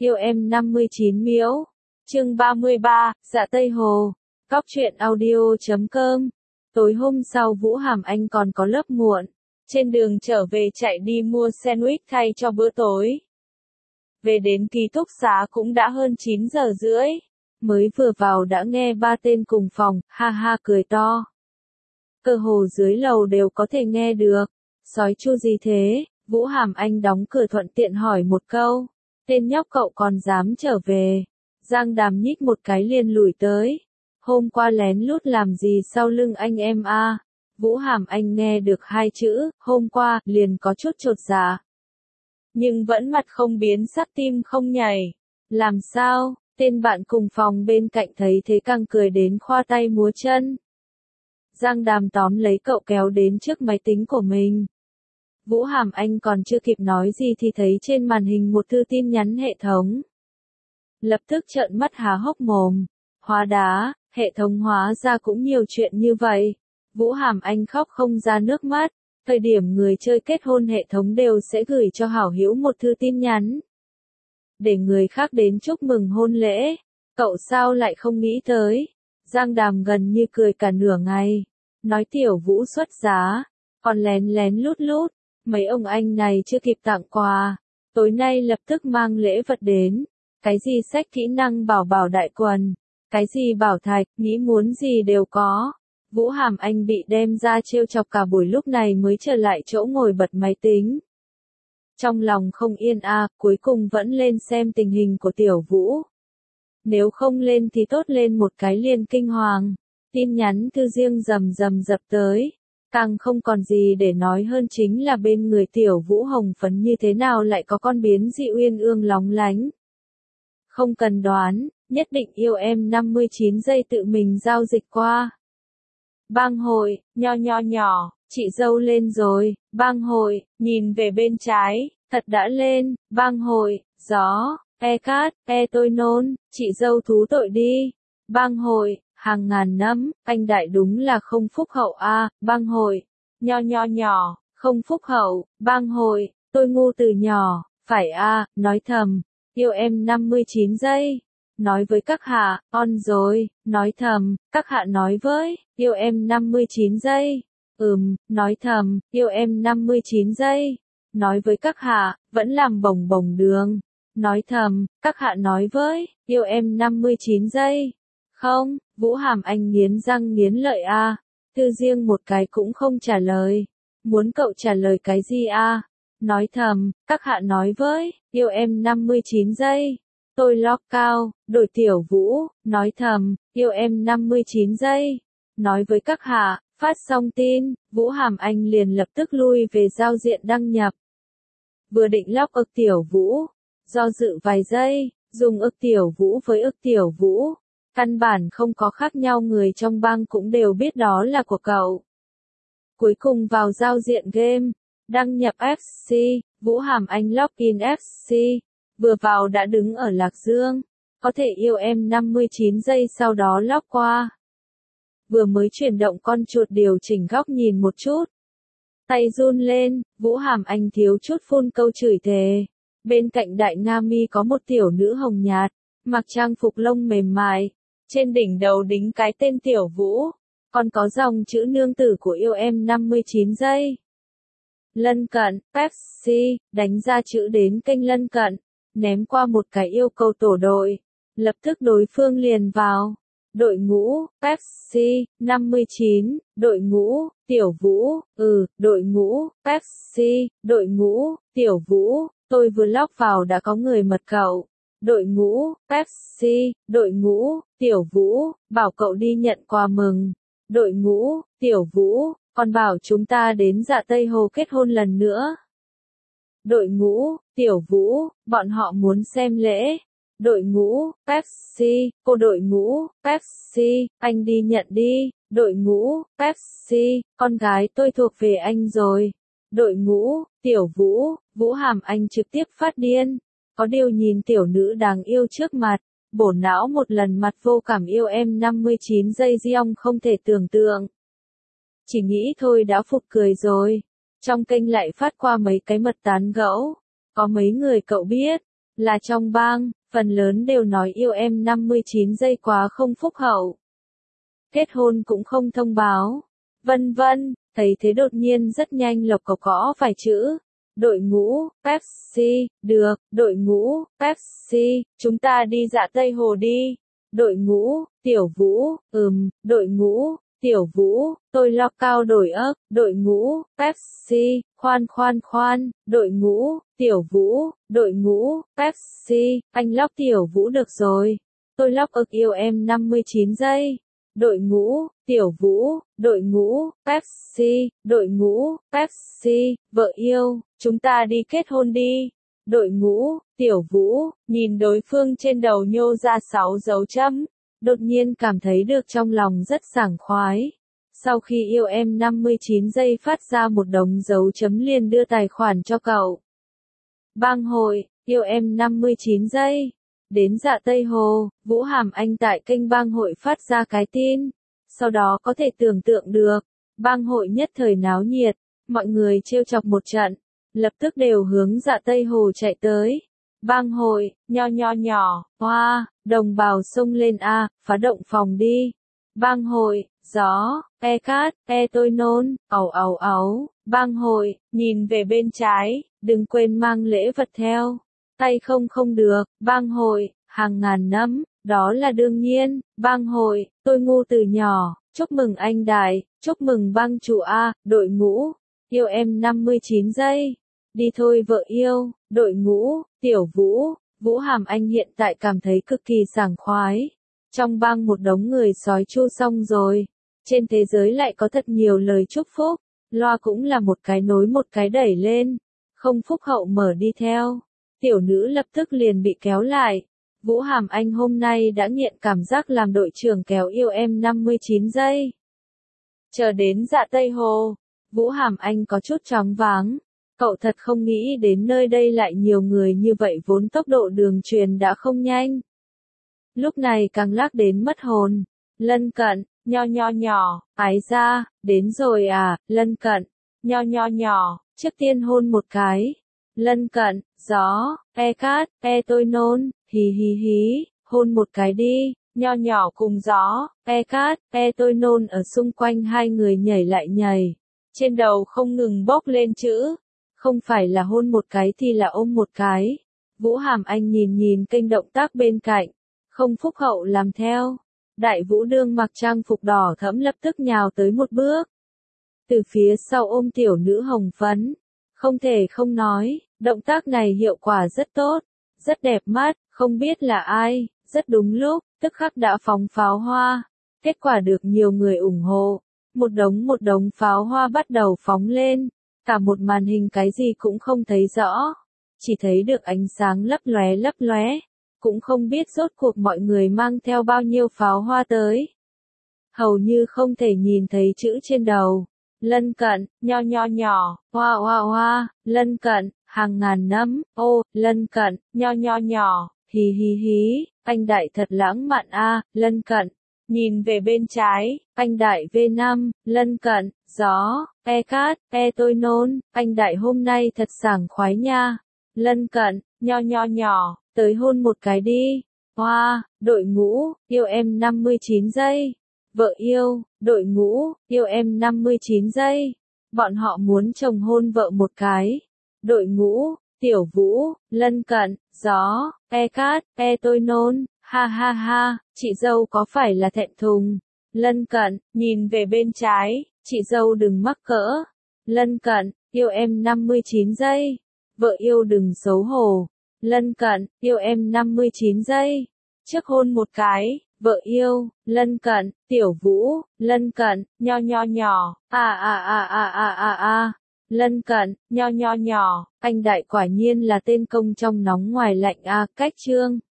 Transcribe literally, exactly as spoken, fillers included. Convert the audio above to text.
Yêu em năm mươi chín miễu. Chương ba mươi ba, Dạ Tây Hồ. Cóc truyện audio chấm com. Tối hôm sau Vũ Hàm Anh còn có lớp muộn. Trên đường trở về chạy đi mua sandwich thay cho bữa tối. Về đến ký túc xá cũng đã hơn chín giờ rưỡi. Mới vừa vào đã nghe ba tên cùng phòng, ha ha cười to. Cơ hồ dưới lầu đều có thể nghe được. Sói chu gì thế? Vũ Hàm Anh đóng cửa thuận tiện hỏi một câu. Tên nhóc cậu còn dám trở về. Giang Đàm nhích một cái liền lủi tới. Hôm qua lén lút làm gì sau lưng anh em a? À? Vũ Hàm Anh nghe được hai chữ, hôm qua, liền có chút chột dạ. Nhưng vẫn mặt không biến sắc tim không nhảy. Làm sao? Tên bạn cùng phòng bên cạnh thấy thế càng cười đến khoa tay múa chân. Giang Đàm tóm lấy cậu kéo đến trước máy tính của mình. Vũ Hàm Anh còn chưa kịp nói gì thì thấy trên màn hình một thư tin nhắn hệ thống. Lập tức trợn mắt há hốc mồm. Hóa đá, hệ thống hóa ra cũng nhiều chuyện như vậy. Vũ Hàm Anh khóc không ra nước mắt. Thời điểm người chơi kết hôn hệ thống đều sẽ gửi cho hảo hữu một thư tin nhắn. Để người khác đến chúc mừng hôn lễ. Cậu sao lại không nghĩ tới. Giang Đàm gần như cười cả nửa ngày. Nói tiểu Vũ xuất giá. Còn lén lén lút lút. Mấy ông anh này chưa kịp tặng quà. Tối nay lập tức mang lễ vật đến. Cái gì sách kỹ năng bảo bảo đại quần. Cái gì bảo thạch, nghĩ muốn gì đều có. Vũ Hàm Anh bị đem ra trêu chọc cả buổi lúc này mới trở lại chỗ ngồi bật máy tính. Trong lòng không yên a, à, cuối cùng vẫn lên xem tình hình của tiểu Vũ. Nếu không lên thì tốt lên một cái liền kinh hoàng. Tin nhắn thư riêng rầm rầm dập tới. Càng không còn gì để nói hơn chính là bên người tiểu Vũ hồng phấn như thế nào lại có con biến dị uyên ương lóng lánh. Không cần đoán, nhất định yêu em năm mươi chín giây tự mình giao dịch qua. Bang hội, nho nho nhỏ, chị dâu lên rồi, bang hội, nhìn về bên trái, thật đã lên, bang hội, gió, e cát, e tôi nôn, chị dâu thú tội đi. Bang hội, hàng ngàn năm, anh đại đúng là không phúc hậu a, à, bang hội, nho nho nhỏ, không phúc hậu, bang hội, tôi ngu từ nhỏ, phải a, à, nói thầm, yêu em năm mươi chín giây. Nói với các hạ, on rồi, nói thầm, các hạ nói với, yêu em năm mươi chín giây. Ừm, nói thầm, yêu em năm mươi chín giây. Nói với các hạ, vẫn làm bồng bồng đường. Nói thầm, các hạ nói với, yêu em năm mươi chín giây. Không, Vũ Hàm Anh nghiến răng nghiến lợi a. À. Thư riêng một cái cũng không trả lời. Muốn cậu trả lời cái gì a? À? Nói thầm, các hạ nói với, yêu em năm mươi chín giây. Tôi lock cao, đổi tiểu Vũ, nói thầm, yêu em năm mươi chín giây. Nói với các hạ, phát xong tin, Vũ Hàm Anh liền lập tức lui về giao diện đăng nhập. Vừa định lock ức tiểu Vũ, do dự vài giây, dùng ức tiểu Vũ với ức tiểu Vũ. Căn bản không có khác nhau, người trong bang cũng đều biết đó là của cậu. Cuối cùng vào giao diện game, đăng nhập ép xê, Vũ Hàm Anh login ép xê. Vừa vào đã đứng ở Lạc Dương, có thể yêu em năm mươi chín giây sau đó log qua. Vừa mới chuyển động con chuột điều chỉnh góc nhìn một chút. Tay run lên, Vũ Hàm Anh thiếu chút phun câu chửi thề. Bên cạnh Đại Nga Mi có một tiểu nữ hồng nhạt, mặc trang phục lông mềm mại. Trên đỉnh đầu đính cái tên tiểu Vũ, còn có dòng chữ nương tử của yêu em năm mươi chín giây. Lân cận, Pepsi, đánh ra chữ đến kênh lân cận. Ném qua một cái yêu cầu tổ đội. Lập tức đối phương liền vào. Đội ngũ, Pepsi, năm mươi chín, đội ngũ, tiểu Vũ, ừ, đội ngũ, Pepsi, đội ngũ, tiểu Vũ, tôi vừa log vào đã có người mật cậu. Đội ngũ, Pepsi, đội ngũ, tiểu Vũ, bảo cậu đi nhận quà mừng. Đội ngũ, tiểu Vũ, còn bảo chúng ta đến Dạ Tây Hồ kết hôn lần nữa. Đội ngũ, tiểu Vũ, bọn họ muốn xem lễ. Đội ngũ, Pepsi, cô đội ngũ, Pepsi, anh đi nhận đi. Đội ngũ, Pepsi, con gái tôi thuộc về anh rồi. Đội ngũ, tiểu Vũ, Vũ Hàm Anh trực tiếp phát điên. Có điều nhìn tiểu nữ đáng yêu trước mặt, bổ não một lần mặt vô cảm yêu em năm mươi chín giây Giong không thể tưởng tượng. Chỉ nghĩ thôi đã phục cười rồi. Trong kênh lại phát qua mấy cái mật tán gẫu. Có mấy người cậu biết, là trong bang, phần lớn đều nói yêu em năm mươi chín giây quá không phúc hậu. Kết hôn cũng không thông báo, vân vân, thấy thế đột nhiên rất nhanh Lộc Cộc gõ vài chữ. Đội ngũ, Pepsi, được, đội ngũ, Pepsi, chúng ta đi Dạ Tây Hồ đi. Đội ngũ, Tiểu Vũ, ừm, đội ngũ, Tiểu Vũ, tôi lo cao đổi ấp, đội ngũ, Pepsi, khoan khoan khoan, đội ngũ, Tiểu Vũ, đội ngũ, Pepsi, anh lóc Tiểu Vũ được rồi. Tôi lóc ực yêu em năm mươi chín giây. Đội ngũ, Tiểu Vũ, đội ngũ, Pepsi, đội ngũ, Pepsi, vợ yêu, chúng ta đi kết hôn đi. Đội ngũ, Tiểu Vũ, nhìn đối phương trên đầu nhô ra sáu dấu chấm, đột nhiên cảm thấy được trong lòng rất sảng khoái. Sau khi yêu em năm mươi chín giây phát ra một đống dấu chấm liền đưa tài khoản cho cậu. Bang hội, yêu em năm mươi chín giây. Đến Dạ Tây Hồ, Vũ Hàm Anh tại kênh bang hội phát ra cái tin. Sau đó có thể tưởng tượng được, bang hội nhất thời náo nhiệt, mọi người trêu chọc một trận, lập tức đều hướng Dạ Tây Hồ chạy tới. Bang hội, nho nho nhỏ, hoa, đồng bào xông lên a, phá động phòng đi. Bang hội, gió, e cát, e tôi nôn, ẩu ẩu ẩu. Bang hội, nhìn về bên trái, đừng quên mang lễ vật theo. Tay không không được, bang hội, hàng ngàn năm, đó là đương nhiên. Bang hội, tôi ngu từ nhỏ, chúc mừng anh đại, chúc mừng bang chủ A, đội ngũ, yêu em năm mươi chín giây. Đi thôi vợ yêu, đội ngũ, Tiểu Vũ, Vũ Hàm Anh hiện tại cảm thấy cực kỳ sảng khoái. Trong bang một đống người sói chu xong rồi, trên thế giới lại có thật nhiều lời chúc phúc, loa cũng là một cái nối một cái đẩy lên, không phúc hậu mở đi theo. Tiểu nữ lập tức liền bị kéo lại. Vũ Hàm Anh hôm nay đã nghiện cảm giác làm đội trưởng kéo yêu em năm mươi chín giây. Chờ đến Dạ Tây Hồ, Vũ Hàm Anh có chút choáng váng. Cậu thật không nghĩ đến nơi đây lại nhiều người như vậy vốn tốc độ đường truyền đã không nhanh. Lúc này càng lắc đến mất hồn. Lân cận, nho nho nhỏ, ái ra, đến rồi à, lân cận, nho nho nhỏ, trước tiên hôn một cái. Lân cận, gió, e cát, e tôi nôn, hí hí hí, hôn một cái đi, nho nhỏ cùng gió, e cát, e tôi nôn ở xung quanh hai người nhảy lại nhảy. Trên đầu không ngừng bốc lên chữ, không phải là hôn một cái thì là ôm một cái. Vũ Hàm Anh nhìn nhìn kênh động tác bên cạnh, không phúc hậu làm theo. Đại Vũ Đương mặc trang phục đỏ thẫm lập tức nhào tới một bước. Từ phía sau ôm tiểu nữ hồng phấn. Không thể không nói, động tác này hiệu quả rất tốt, rất đẹp mắt, không biết là ai, rất đúng lúc, tức khắc đã phóng pháo hoa. Kết quả được nhiều người ủng hộ, một đống một đống pháo hoa bắt đầu phóng lên, cả một màn hình cái gì cũng không thấy rõ, chỉ thấy được ánh sáng lấp lóe lấp lóe, cũng không biết rốt cuộc mọi người mang theo bao nhiêu pháo hoa tới. Hầu như không thể nhìn thấy chữ trên đầu. Lân cận, nho nho nhỏ, hoa hoa hoa, lân cận, hàng ngàn năm, ô, lân cận, nho nho nhỏ, hí hí hí, anh đại thật lãng mạn a, lân cận. Nhìn về bên trái, anh đại vê năm, lân cận, gió, e cát, e tôi nôn, anh đại hôm nay thật sảng khoái nha. Lân cận, nho nho nhỏ, tới hôn một cái đi. Hoa, đội ngũ, yêu em năm mươi chín giây. Vợ yêu, đội ngũ, yêu em năm mươi chín giây. Bọn họ muốn chồng hôn vợ một cái. Đội ngũ, Tiểu Vũ, lân cận, gió, e cát, e tôi nôn, ha ha ha, chị dâu có phải là thẹn thùng? Lân cận, nhìn về bên trái, chị dâu đừng mắc cỡ. Lân cận, yêu em năm mươi chín giây. Vợ yêu đừng xấu hổ. Lân cận, yêu em năm mươi chín giây. Trước hôn một cái. Vợ yêu, lân cận, Tiểu Vũ, lân cận, nho nho nhỏ, a a a a a a a, lân cận, nho nho nhỏ, anh đại quả nhiên là tên công trong nóng ngoài lạnh a, cách chương.